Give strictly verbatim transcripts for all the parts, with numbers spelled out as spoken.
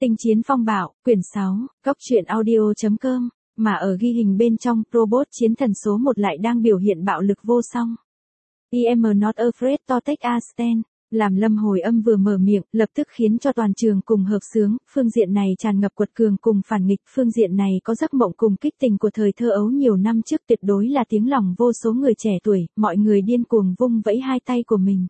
Tinh chiến phong bạo, quyển sáu, góc truyện audio.com, mà ở ghi hình bên trong, robot chiến thần số một lại đang biểu hiện bạo lực vô song. I am not afraid to take a stand. Làm Lâm Hồi Âm vừa mở miệng, lập tức khiến cho toàn trường cùng hợp xướng, phương diện này tràn ngập quật cường cùng phản nghịch, phương diện này có giấc mộng cùng kích tình của thời thơ ấu nhiều năm trước, tuyệt đối là tiếng lòng vô số người trẻ tuổi, mọi người điên cuồng vung vẫy hai tay của mình.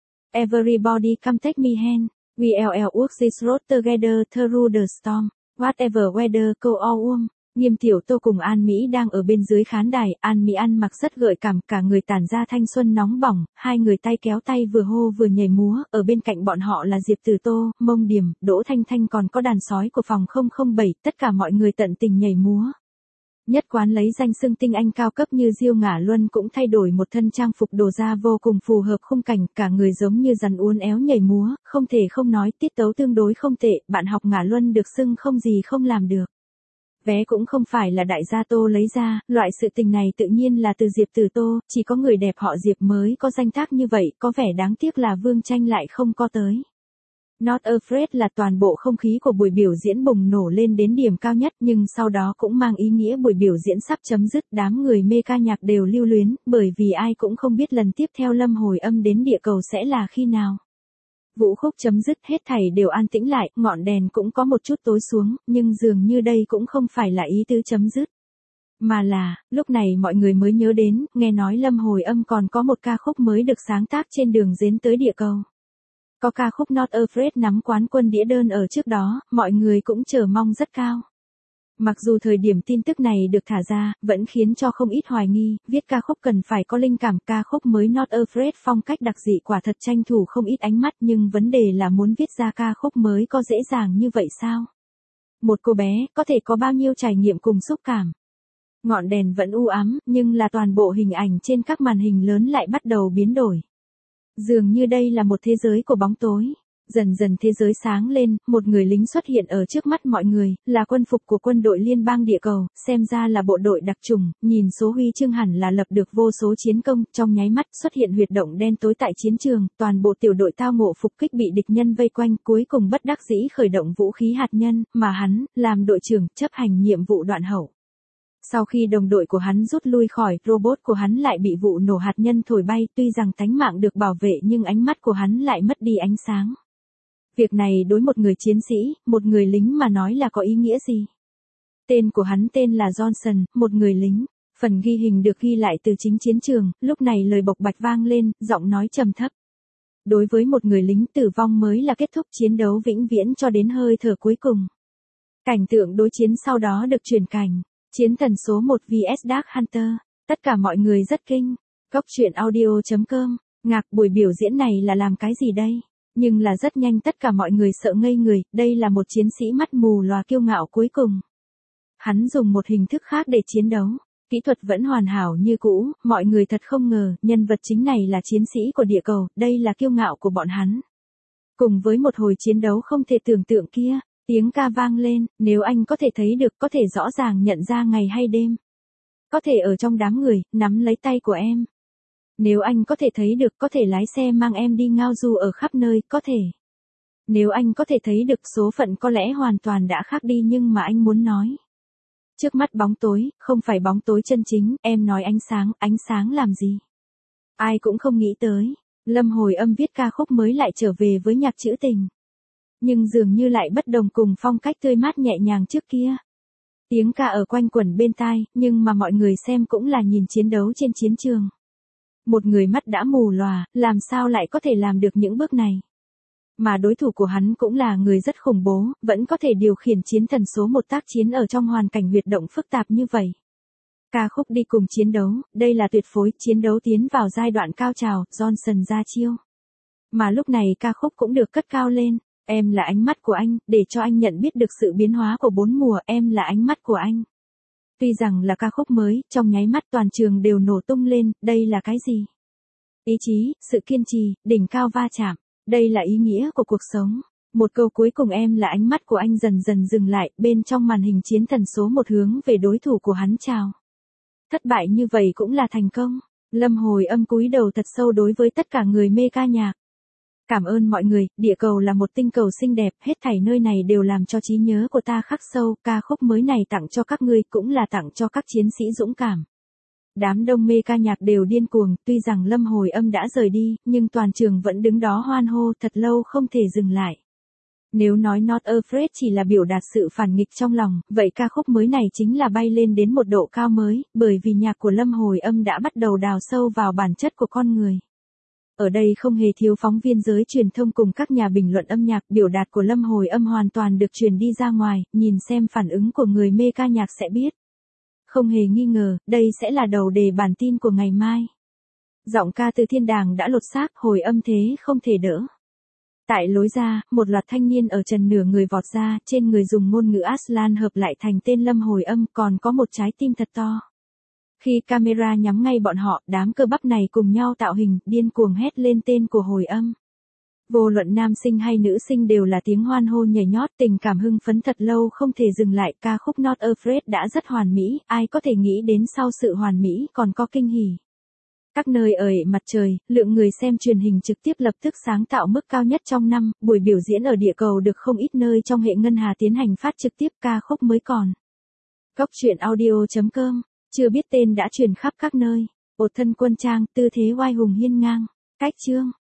Everybody come take me hand, we all walk this road together through the storm, whatever weather go all warm. Nghiêm Tiểu Tô cùng An Mỹ đang ở bên dưới khán đài, An Mỹ ăn mặc rất gợi cảm, cả người tản ra thanh xuân nóng bỏng, hai người tay kéo tay vừa hô vừa nhảy múa, ở bên cạnh bọn họ là Diệp Từ Tô, Mông Điểm, Đỗ Thanh Thanh còn có đàn sói của phòng không không bảy, tất cả mọi người tận tình nhảy múa. Nhất quán lấy danh xưng tinh anh cao cấp như Diêu Ngả Luân cũng thay đổi một thân trang phục đồ da vô cùng phù hợp khung cảnh, cả người giống như rắn uốn éo nhảy múa, không thể không nói tiết tấu tương đối không tệ, bạn học Ngả Luân được xưng không gì không làm được. Vé cũng không phải là đại gia Tô lấy ra, loại sự tình này tự nhiên là từ Diệp Từ Tô, chỉ có người đẹp họ Diệp mới có danh tác như vậy, có vẻ đáng tiếc là Vương Tranh lại không có tới. Not afraid là toàn bộ không khí của buổi biểu diễn bùng nổ lên đến điểm cao nhất, nhưng sau đó cũng mang ý nghĩa buổi biểu diễn sắp chấm dứt, đám người mê ca nhạc đều lưu luyến, bởi vì ai cũng không biết lần tiếp theo Lâm Hồi Âm đến địa cầu sẽ là khi nào. Vũ khúc chấm dứt, hết thảy đều an tĩnh lại, ngọn đèn cũng có một chút tối xuống, nhưng dường như đây cũng không phải là ý tứ chấm dứt. Mà là, lúc này mọi người mới nhớ đến, nghe nói Lâm Hồi Âm còn có một ca khúc mới được sáng tác trên đường đến tới địa cầu. Có ca khúc Not Afraid nắm quán quân đĩa đơn ở trước đó, mọi người cũng chờ mong rất cao. Mặc dù thời điểm tin tức này được thả ra, vẫn khiến cho không ít hoài nghi, viết ca khúc cần phải có linh cảm, ca khúc mới Not Afraid phong cách đặc dị quả thật tranh thủ không ít ánh mắt, nhưng vấn đề là muốn viết ra ca khúc mới có dễ dàng như vậy sao? Một cô bé, có thể có bao nhiêu trải nghiệm cùng xúc cảm? Ngọn đèn vẫn u ám, nhưng là toàn bộ hình ảnh trên các màn hình lớn lại bắt đầu biến đổi. Dường như đây là một thế giới của bóng tối. Dần dần thế giới sáng lên, một người lính xuất hiện ở trước mắt mọi người, là quân phục của quân đội liên bang địa cầu, xem ra là bộ đội đặc chủng, nhìn số huy chương hẳn là lập được vô số chiến công, trong nháy mắt xuất hiện huyệt động đen tối tại chiến trường, toàn bộ tiểu đội tao ngộ phục kích bị địch nhân vây quanh, cuối cùng bất đắc dĩ khởi động vũ khí hạt nhân, mà hắn, làm đội trưởng, chấp hành nhiệm vụ đoạn hậu. Sau khi đồng đội của hắn rút lui khỏi, robot của hắn lại bị vụ nổ hạt nhân thổi bay, tuy rằng tánh mạng được bảo vệ nhưng ánh mắt của hắn lại mất đi ánh sáng. Việc này đối một người chiến sĩ, một người lính mà nói là có ý nghĩa gì? Tên của hắn tên là Johnson, một người lính. Phần ghi hình được ghi lại từ chính chiến trường, lúc này lời bộc bạch vang lên, giọng nói trầm thấp. Đối với một người lính, tử vong mới là kết thúc chiến đấu vĩnh viễn cho đến hơi thở cuối cùng. Cảnh tượng đối chiến sau đó được chuyển cảnh. Chiến thần số một vs Dark Hunter. Tất cả mọi người rất kinh. Góc truyện audio.com. Ngạc, buổi biểu diễn này là làm cái gì đây? Nhưng là rất nhanh tất cả mọi người sợ ngây người, đây là một chiến sĩ mắt mù lòa kiêu ngạo cuối cùng. Hắn dùng một hình thức khác để chiến đấu. Kỹ thuật vẫn hoàn hảo như cũ, mọi người thật không ngờ, nhân vật chính này là chiến sĩ của địa cầu, đây là kiêu ngạo của bọn hắn. Cùng với một hồi chiến đấu không thể tưởng tượng kia, tiếng ca vang lên, nếu anh có thể thấy được, có thể rõ ràng nhận ra ngày hay đêm. Có thể ở trong đám người, nắm lấy tay của em. Nếu anh có thể thấy được, có thể lái xe mang em đi ngao du ở khắp nơi, có thể. Nếu anh có thể thấy được, số phận có lẽ hoàn toàn đã khác đi nhưng mà anh muốn nói. Trước mắt bóng tối, không phải bóng tối chân chính, em nói ánh sáng, ánh sáng làm gì? Ai cũng không nghĩ tới. Lâm Hồi Âm viết ca khúc mới lại trở về với nhạc trữ tình. Nhưng dường như lại bất đồng cùng phong cách tươi mát nhẹ nhàng trước kia. Tiếng ca ở quanh quẩn bên tai, nhưng mà mọi người xem cũng là nhìn chiến đấu trên chiến trường. Một người mắt đã mù lòa, làm sao lại có thể làm được những bước này? Mà đối thủ của hắn cũng là người rất khủng bố, vẫn có thể điều khiển chiến thần số một tác chiến ở trong hoàn cảnh huyệt động phức tạp như vậy. Ca khúc đi cùng chiến đấu, đây là tuyệt phối, chiến đấu tiến vào giai đoạn cao trào, Johnson ra chiêu. Mà lúc này ca khúc cũng được cất cao lên, em là ánh mắt của anh, để cho anh nhận biết được sự biến hóa của bốn mùa, em là ánh mắt của anh. Tuy rằng là ca khúc mới, trong nháy mắt toàn trường đều nổ tung lên, đây là cái gì? Ý chí, sự kiên trì, đỉnh cao va chạm, đây là ý nghĩa của cuộc sống. Một câu cuối cùng em là ánh mắt của anh dần dần dừng lại, bên trong màn hình chiến thần số một hướng về đối thủ của hắn chào. Thất bại như vậy cũng là thành công. Lâm Hồi Âm cúi đầu thật sâu đối với tất cả người mê ca nhạc. Cảm ơn mọi người, địa cầu là một tinh cầu xinh đẹp, hết thảy nơi này đều làm cho trí nhớ của ta khắc sâu, ca khúc mới này tặng cho các ngươi cũng là tặng cho các chiến sĩ dũng cảm. Đám đông mê ca nhạc đều điên cuồng, tuy rằng Lâm Hồi Âm đã rời đi, nhưng toàn trường vẫn đứng đó hoan hô thật lâu không thể dừng lại. Nếu nói Not Afraid chỉ là biểu đạt sự phản nghịch trong lòng, vậy ca khúc mới này chính là bay lên đến một độ cao mới, bởi vì nhạc của Lâm Hồi Âm đã bắt đầu đào sâu vào bản chất của con người. Ở đây không hề thiếu phóng viên giới truyền thông cùng các nhà bình luận âm nhạc, biểu đạt của Lâm Hồi Âm hoàn toàn được truyền đi ra ngoài, nhìn xem phản ứng của người mê ca nhạc sẽ biết. Không hề nghi ngờ, đây sẽ là đầu đề bản tin của ngày mai. Giọng ca từ thiên đàng đã lột xác, Hồi Âm thế không thể đỡ. Tại lối ra, một loạt thanh niên ở trần nửa người vọt ra, trên người dùng ngôn ngữ Aslan hợp lại thành tên Lâm Hồi Âm, còn có một trái tim thật to. Khi camera nhắm ngay bọn họ, đám cơ bắp này cùng nhau tạo hình, điên cuồng hét lên tên của Hồi Âm. Vô luận nam sinh hay nữ sinh đều là tiếng hoan hô nhảy nhót, tình cảm hưng phấn thật lâu không thể dừng lại, ca khúc Not Afraid đã rất hoàn mỹ, ai có thể nghĩ đến sau sự hoàn mỹ còn có kinh hỉ. Các nơi ở mặt trời, lượng người xem truyền hình trực tiếp lập tức sáng tạo mức cao nhất trong năm, buổi biểu diễn ở địa cầu được không ít nơi trong hệ ngân hà tiến hành phát trực tiếp, ca khúc mới còn. Góc truyện audio chấm com, chưa biết tên đã truyền khắp các nơi. Một thân quân trang, tư thế oai hùng hiên ngang. Cách chương